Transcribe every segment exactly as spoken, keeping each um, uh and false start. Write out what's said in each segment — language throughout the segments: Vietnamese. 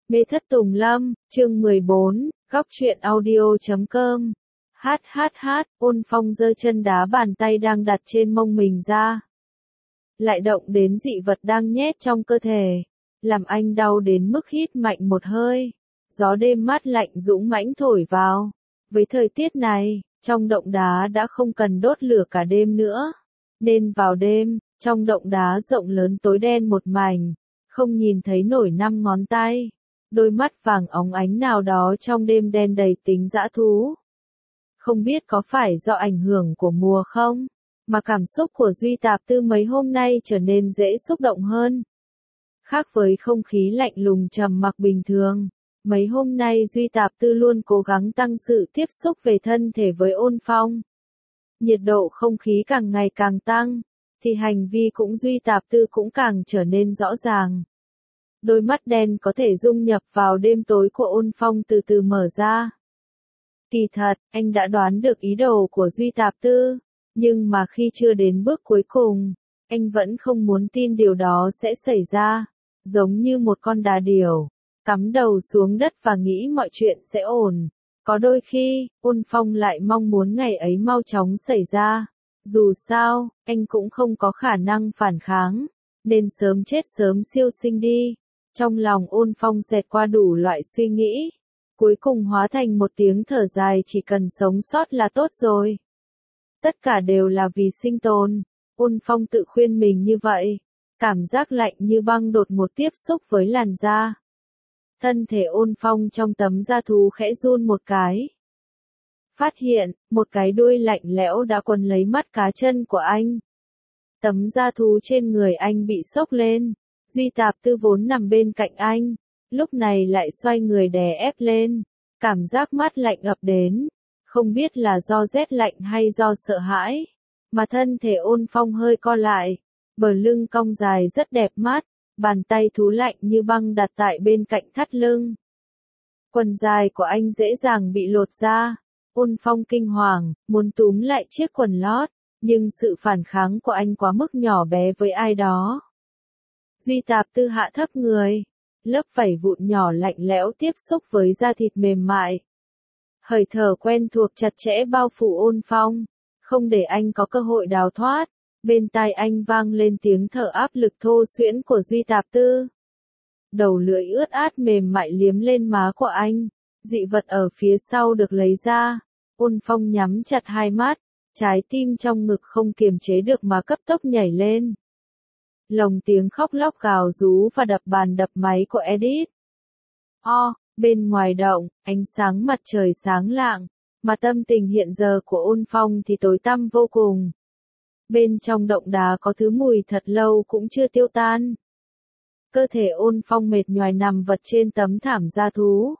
Mê thất tùng lâm, chương mười bốn, góc truyện audio chấm com. Hát hát hát, Ôn Phong giơ chân đá bàn tay đang đặt trên mông mình ra. Lại động đến dị vật đang nhét trong cơ thể, làm anh đau đến mức hít mạnh một hơi. Gió đêm mát lạnh dũng mãnh thổi vào. Với thời tiết này, trong động đá đã không cần đốt lửa cả đêm nữa. Nên vào đêm, trong động đá rộng lớn tối đen một mảnh, không nhìn thấy nổi năm ngón tay. Đôi mắt vàng óng ánh nào đó trong đêm đen đầy tính dã thú. Không biết có phải do ảnh hưởng của mùa không, mà cảm xúc của Duy Tạp Tư mấy hôm nay trở nên dễ xúc động hơn. Khác với không khí lạnh lùng trầm mặc bình thường, mấy hôm nay Duy Tạp Tư luôn cố gắng tăng sự tiếp xúc về thân thể với Ôn Phong. Nhiệt độ không khí càng ngày càng tăng, thì hành vi cũng Duy Tạp Tư cũng càng trở nên rõ ràng. Đôi mắt đen có thể dung nhập vào đêm tối của Ôn Phong từ từ mở ra. Kỳ thật, anh đã đoán được ý đồ của Duy Tạp Tư, nhưng mà khi chưa đến bước cuối cùng, anh vẫn không muốn tin điều đó sẽ xảy ra, giống như một con đà điểu, cắm đầu xuống đất và nghĩ mọi chuyện sẽ ổn. Có đôi khi, Ôn Phong lại mong muốn ngày ấy mau chóng xảy ra, dù sao, anh cũng không có khả năng phản kháng, nên sớm chết sớm siêu sinh đi. Trong lòng Ôn Phong xẹt qua đủ loại suy nghĩ, cuối cùng hóa thành một tiếng thở dài, chỉ cần sống sót là tốt rồi. Tất cả đều là vì sinh tồn, Ôn Phong tự khuyên mình như vậy. Cảm giác lạnh như băng đột ngột tiếp xúc với làn da. Thân thể Ôn Phong trong tấm da thú khẽ run một cái. Phát hiện, một cái đuôi lạnh lẽo đã quấn lấy mắt cá chân của anh. Tấm da thú trên người anh bị xốc lên. Duy Tạp Tư vốn nằm bên cạnh anh, lúc này lại xoay người đè ép lên, cảm giác mát lạnh ập đến, không biết là do rét lạnh hay do sợ hãi, mà thân thể Ôn Phong hơi co lại, bờ lưng cong dài rất đẹp mắt, bàn tay thú lạnh như băng đặt tại bên cạnh thắt lưng. Quần dài của anh dễ dàng bị lột ra, Ôn Phong kinh hoàng, muốn túm lại chiếc quần lót, nhưng sự phản kháng của anh quá mức nhỏ bé với ai đó. Duy Tạp Tư hạ thấp người, lớp vảy vụn nhỏ lạnh lẽo tiếp xúc với da thịt mềm mại. Hơi thở quen thuộc chặt chẽ bao phủ Ôn Phong, không để anh có cơ hội đào thoát. Bên tai anh vang lên tiếng thở áp lực thô xuyễn của Duy Tạp Tư. Đầu lưỡi ướt át mềm mại liếm lên má của anh, dị vật ở phía sau được lấy ra. Ôn Phong nhắm chặt hai mắt, trái tim trong ngực không kiềm chế được mà cấp tốc nhảy lên. Lồng tiếng khóc lóc gào rú và đập bàn đập máy của Edith. O, bên ngoài động, ánh sáng mặt trời sáng lạng, mà tâm tình hiện giờ của Ôn Phong thì tối tăm vô cùng. Bên trong động đá có thứ mùi thật lâu cũng chưa tiêu tan. Cơ thể Ôn Phong mệt nhoài nằm vật trên tấm thảm da thú.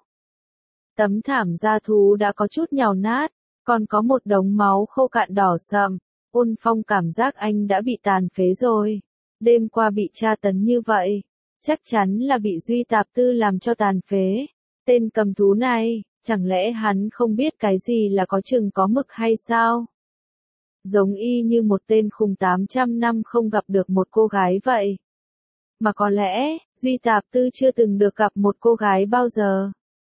Tấm thảm da thú đã có chút nhàu nát, còn có một đống máu khô cạn đỏ sậm. Ôn Phong cảm giác anh đã bị tàn phế rồi. Đêm qua bị tra tấn như vậy, chắc chắn là bị Duy Tạp Tư làm cho tàn phế. Tên cầm thú này, chẳng lẽ hắn không biết cái gì là có chừng có mực hay sao? Giống y như một tên khùng tám trăm năm không gặp được một cô gái vậy. Mà có lẽ, Duy Tạp Tư chưa từng được gặp một cô gái bao giờ.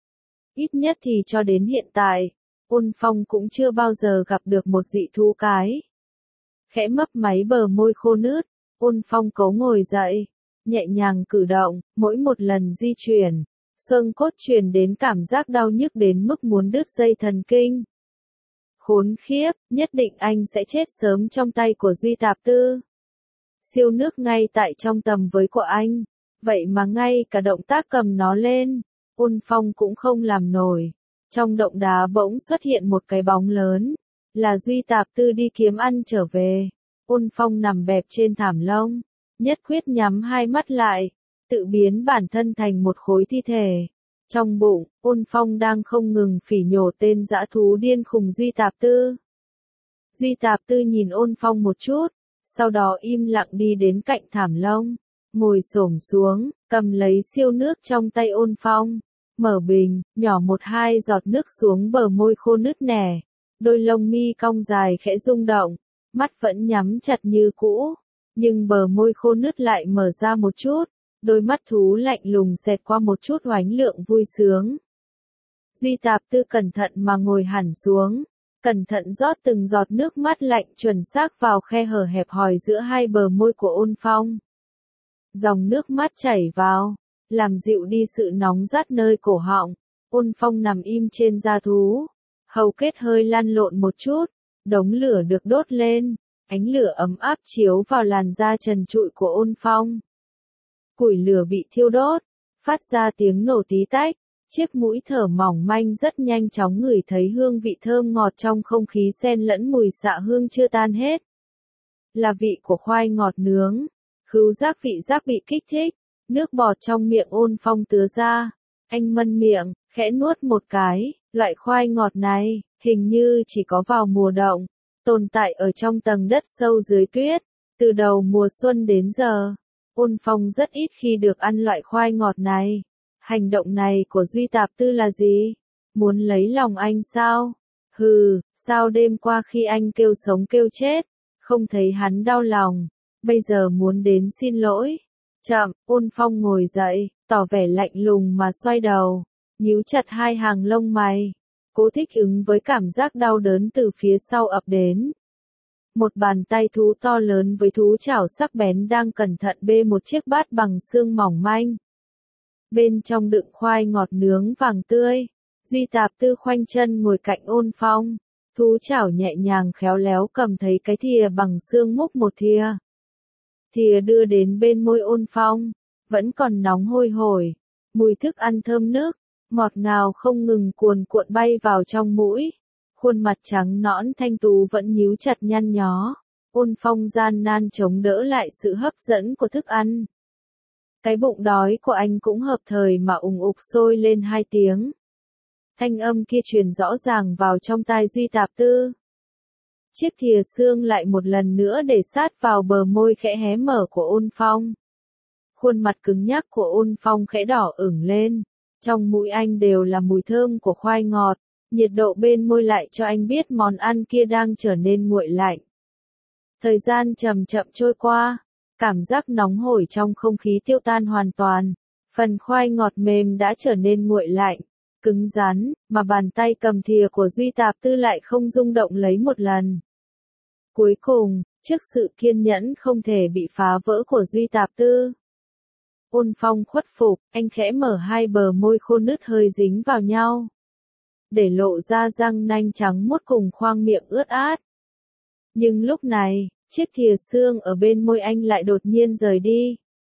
Ít nhất thì cho đến hiện tại, Ôn Phong cũng chưa bao giờ gặp được một dị thú cái. Khẽ mấp máy bờ môi khô nướt, Ôn Phong cấu ngồi dậy, nhẹ nhàng cử động, mỗi một lần di chuyển, xương cốt truyền đến cảm giác đau nhức đến mức muốn đứt dây thần kinh. Khốn khiếp, nhất định anh sẽ chết sớm trong tay của Duy Tạp Tư. Siêu nước ngay tại trong tầm với của anh, vậy mà ngay cả động tác cầm nó lên, Ôn Phong cũng không làm nổi. Trong động đá bỗng xuất hiện một cái bóng lớn, là Duy Tạp Tư đi kiếm ăn trở về. Ôn Phong nằm bẹp trên thảm lông, nhất quyết nhắm hai mắt lại, tự biến bản thân thành một khối thi thể. Trong bụng, Ôn Phong đang không ngừng phỉ nhổ tên dã thú điên khùng Duy Tạp Tư. Duy Tạp Tư nhìn Ôn Phong một chút, sau đó im lặng đi đến cạnh thảm lông, ngồi xổm xuống, cầm lấy siêu nước trong tay Ôn Phong, mở bình, nhỏ một hai giọt nước xuống bờ môi khô nứt nẻ, đôi lông mi cong dài khẽ rung động, mắt vẫn nhắm chặt như cũ, nhưng bờ môi khô nứt lại mở ra một chút, Đôi mắt thú lạnh lùng xẹt qua một chút oánh lượng vui sướng. Duy Tạp Tư cẩn thận mà ngồi hẳn xuống, cẩn thận rót từng giọt nước mắt lạnh chuẩn xác vào khe hở hẹp hòi giữa hai bờ môi của Ôn Phong. Dòng nước mắt chảy vào, làm dịu đi sự nóng rát nơi cổ họng. Ôn Phong nằm im trên da thú, hầu kết hơi lăn lộn một chút, đống lửa được đốt lên, ánh lửa ấm áp chiếu vào làn da trần trụi của Ôn Phong. Củi lửa bị thiêu đốt, phát ra tiếng nổ tí tách, chiếc mũi thở mỏng manh rất nhanh chóng ngửi thấy hương vị thơm ngọt trong không khí xen lẫn mùi xạ hương chưa tan hết. Là vị của khoai ngọt nướng, khứu giác vị giác bị kích thích, nước bọt trong miệng Ôn Phong tứa ra, anh mân miệng, khẽ nuốt một cái, loại khoai ngọt này, hình như chỉ có vào mùa đông, tồn tại ở trong tầng đất sâu dưới tuyết, từ đầu mùa xuân đến giờ. Ôn Phong rất ít khi được ăn loại khoai ngọt này. Hành động này của Duy Tạp Tư là gì? Muốn lấy lòng anh sao? Hừ, sao đêm qua khi anh kêu sống kêu chết, không thấy hắn đau lòng, bây giờ muốn đến xin lỗi. Chậm, Ôn Phong ngồi dậy, tỏ vẻ lạnh lùng mà xoay đầu, nhíu chặt hai hàng lông mày, cố thích ứng với cảm giác đau đớn từ phía sau ập đến. Một bàn tay thú to lớn với thú chảo sắc bén đang cẩn thận bê một chiếc bát bằng xương mỏng manh. Bên trong đựng khoai ngọt nướng vàng tươi. Duy Tạp Tư khoanh chân ngồi cạnh Ôn Phong, thú chảo nhẹ nhàng khéo léo cầm thấy cái thìa bằng xương múc một thìa. Thìa đưa đến bên môi Ôn Phong, vẫn còn nóng hôi hổi, mùi thức ăn thơm nức, ngọt ngào không ngừng cuồn cuộn bay vào trong mũi. Khuôn mặt trắng nõn thanh tú vẫn nhíu chặt nhăn nhó. Ôn Phong gian nan chống đỡ lại sự hấp dẫn của thức ăn. Cái bụng đói của anh cũng hợp thời mà ùng ục sôi lên hai tiếng. Thanh âm kia truyền rõ ràng vào trong tai Duy Tạp Tư. Chiếc thìa xương lại một lần nữa để sát vào bờ môi khẽ hé mở của Ôn Phong. Khuôn mặt cứng nhắc của Ôn Phong khẽ đỏ ửng lên. Trong mũi anh đều là mùi thơm của khoai ngọt. Nhiệt độ bên môi lại cho anh biết món ăn kia đang trở nên nguội lạnh. Thời gian chậm chậm trôi qua, cảm giác nóng hổi trong không khí tiêu tan hoàn toàn. Phần khoai ngọt mềm đã trở nên nguội lạnh, cứng rắn, mà bàn tay cầm thìa của Duy Tạp Tư lại không rung động lấy một lần. Cuối cùng, trước sự kiên nhẫn không thể bị phá vỡ của Duy Tạp Tư, Ôn Phong khuất phục, anh khẽ mở hai bờ môi khô nứt hơi dính vào nhau, để lộ ra răng nanh trắng muốt cùng khoang miệng ướt át. Nhưng lúc này, chiếc thìa xương ở bên môi anh lại đột nhiên rời đi.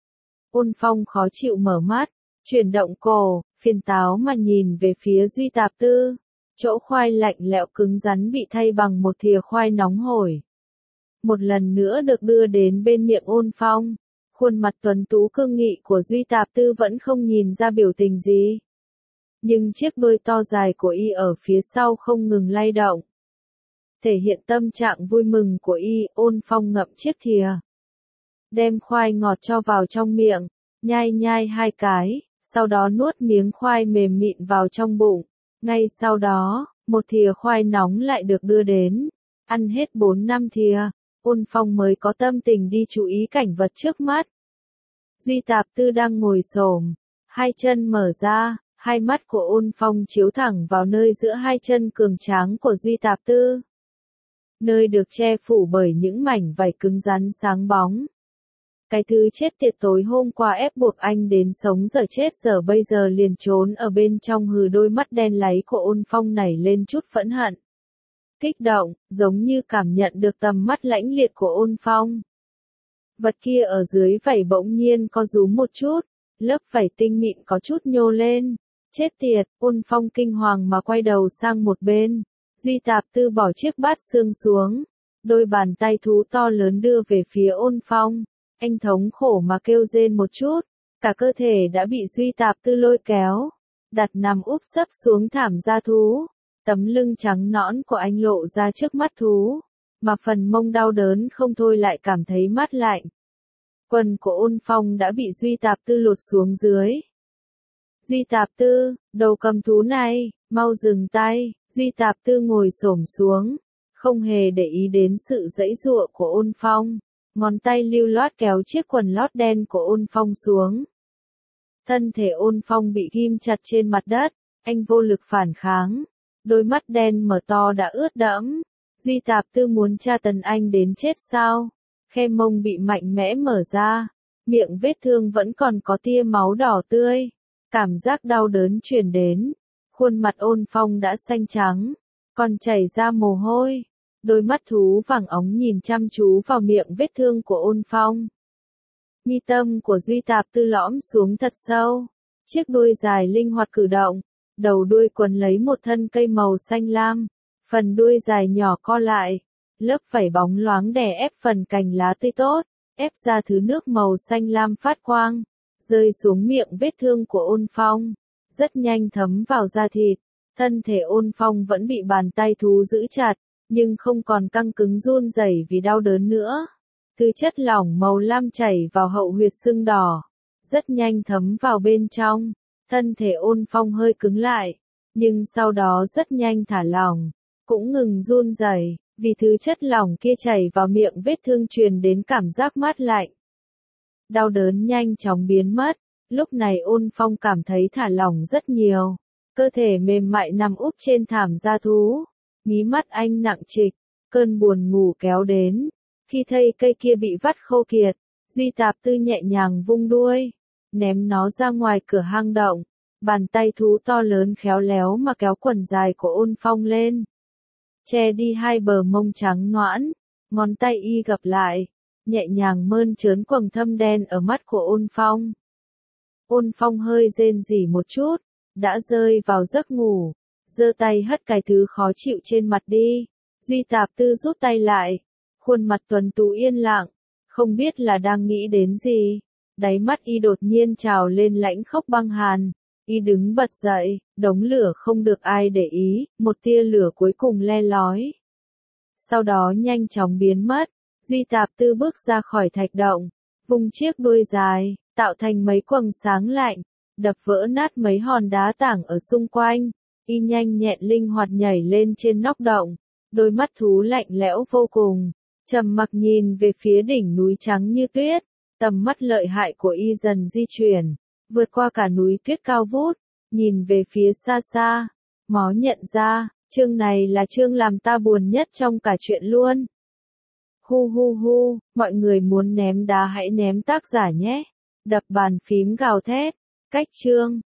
Ôn Phong khó chịu mở mắt, chuyển động cổ, phiền táo mà nhìn về phía Duy Tạp Tư. Chỗ khoai lạnh lẽo cứng rắn bị thay bằng một thìa khoai nóng hổi. Một lần nữa được đưa đến bên miệng Ôn Phong. Khuôn mặt tuấn tú cương nghị của Duy Tạp Tư vẫn không nhìn ra biểu tình gì. Nhưng chiếc đuôi to dài của y ở phía sau không ngừng lay động. Thể hiện tâm trạng vui mừng của y. Ôn Phong ngậm chiếc thìa, đem khoai ngọt cho vào trong miệng, nhai nhai hai cái, sau đó nuốt miếng khoai mềm mịn vào trong bụng. Ngay sau đó, một thìa khoai nóng lại được đưa đến. Ăn hết bốn năm thìa, Ôn Phong mới có tâm tình đi chú ý cảnh vật trước mắt. Duy Tạp Tư đang ngồi xổm, hai chân mở ra, hai mắt của Ôn Phong chiếu thẳng vào nơi giữa hai chân cường tráng của Duy Tạp Tư. Nơi được che phủ bởi những mảnh vảy cứng rắn sáng bóng. Cái thứ chết tiệt tối hôm qua ép buộc anh đến sống giờ chết giờ bây giờ liền trốn ở bên trong. Hừ, đôi mắt đen láy của Ôn Phong nảy lên chút phẫn hận. Kích động, giống như cảm nhận được tầm mắt lãnh liệt của Ôn Phong. Vật kia ở dưới vảy bỗng nhiên co rúm một chút, lớp vảy tinh mịn có chút nhô lên. Chết tiệt, Ôn Phong kinh hoàng mà quay đầu sang một bên. Duy Tạp Tư bỏ chiếc bát xương xuống, đôi bàn tay thú to lớn đưa về phía Ôn Phong. Anh thống khổ mà kêu rên một chút, cả cơ thể đã bị Duy Tạp Tư lôi kéo, đặt nằm úp sấp xuống thảm da thú. Tấm lưng trắng nõn của anh lộ ra trước mắt thú, mà phần mông đau đớn không thôi lại cảm thấy mát lạnh. Quần của Ôn Phong đã bị Duy Tạp Tư lột xuống dưới. Duy Tạp Tư, đầu cầm thú này, mau dừng tay. Duy Tạp Tư ngồi xổm xuống, không hề để ý đến sự giãy giụa của Ôn Phong. Ngón tay lưu loát kéo chiếc quần lót đen của Ôn Phong xuống, Thân thể Ôn Phong bị ghim chặt trên mặt đất, anh vô lực phản kháng. Đôi mắt đen mở to đã ướt đẫm. Duy Tạp Tư muốn tra tấn anh đến chết sao? Khe mông bị mạnh mẽ mở ra. Miệng vết thương vẫn còn có tia máu đỏ tươi. Cảm giác đau đớn truyền đến. Khuôn mặt Ôn Phong đã xanh trắng. Còn chảy ra mồ hôi. Đôi mắt thú vàng óng nhìn chăm chú vào miệng vết thương của Ôn Phong. Mi tâm của Duy Tạp Tư lõm xuống thật sâu. Chiếc đuôi dài linh hoạt cử động. Đầu đuôi quấn lấy một thân cây màu xanh lam. Phần đuôi dài nhỏ co lại. Lớp vảy bóng loáng đè ép phần cành lá tươi tốt. Ép ra thứ nước màu xanh lam phát quang. Rơi xuống miệng vết thương của Ôn Phong. Rất nhanh thấm vào da thịt. Thân thể Ôn Phong vẫn bị bàn tay thú giữ chặt. Nhưng không còn căng cứng run rẩy vì đau đớn nữa. Thứ chất lỏng màu lam chảy vào hậu huyệt xương đỏ. Rất nhanh thấm vào bên trong. Thân thể Ôn Phong hơi cứng lại. Nhưng sau đó rất nhanh thả lỏng. Cũng ngừng run rẩy. Vì thứ chất lỏng kia chảy vào miệng vết thương truyền đến cảm giác mát lạnh. Đau đớn nhanh chóng biến mất. Lúc này Ôn Phong cảm thấy thả lỏng rất nhiều. Cơ thể mềm mại nằm úp trên thảm da thú. Mí mắt anh nặng trịch. Cơn buồn ngủ kéo đến. Khi thấy cây kia bị vắt khô kiệt, Duy Tạp Tư nhẹ nhàng vung đuôi. Ném nó ra ngoài cửa hang động. Bàn tay thú to lớn khéo léo mà kéo quần dài của Ôn Phong lên. Che đi hai bờ mông trắng noãn. Ngón tay y gập lại. Nhẹ nhàng mơn trớn quầng thâm đen ở mắt của Ôn Phong. Ôn Phong hơi rên rỉ một chút. Đã rơi vào giấc ngủ. Giơ tay hất cái thứ khó chịu trên mặt đi. Duy Tạp Tư rút tay lại. Khuôn mặt tuấn tú yên lặng. Không biết là đang nghĩ đến gì. Đáy mắt y đột nhiên trào lên lãnh khốc băng hàn. Y đứng bật dậy. Đống lửa không được ai để ý. Một tia lửa cuối cùng le lói. Sau đó nhanh chóng biến mất. Duy Tạp Tư bước ra khỏi thạch động. Vung chiếc đuôi dài. Tạo thành mấy quầng sáng lạnh. Đập vỡ nát mấy hòn đá tảng ở xung quanh. Y nhanh nhẹn linh hoạt nhảy lên trên nóc động. Đôi mắt thú lạnh lẽo vô cùng. Trầm mặc nhìn về phía đỉnh núi trắng như tuyết. Tầm mắt lợi hại của y dần di chuyển. Vượt qua cả núi tuyết cao vút. Nhìn về phía xa xa. Mó nhận ra, chương này là chương làm ta buồn nhất trong cả chuyện luôn. Hu hu hu, mọi người muốn ném đá hãy ném tác giả nhé. Đập bàn phím gào thét. Cách chương.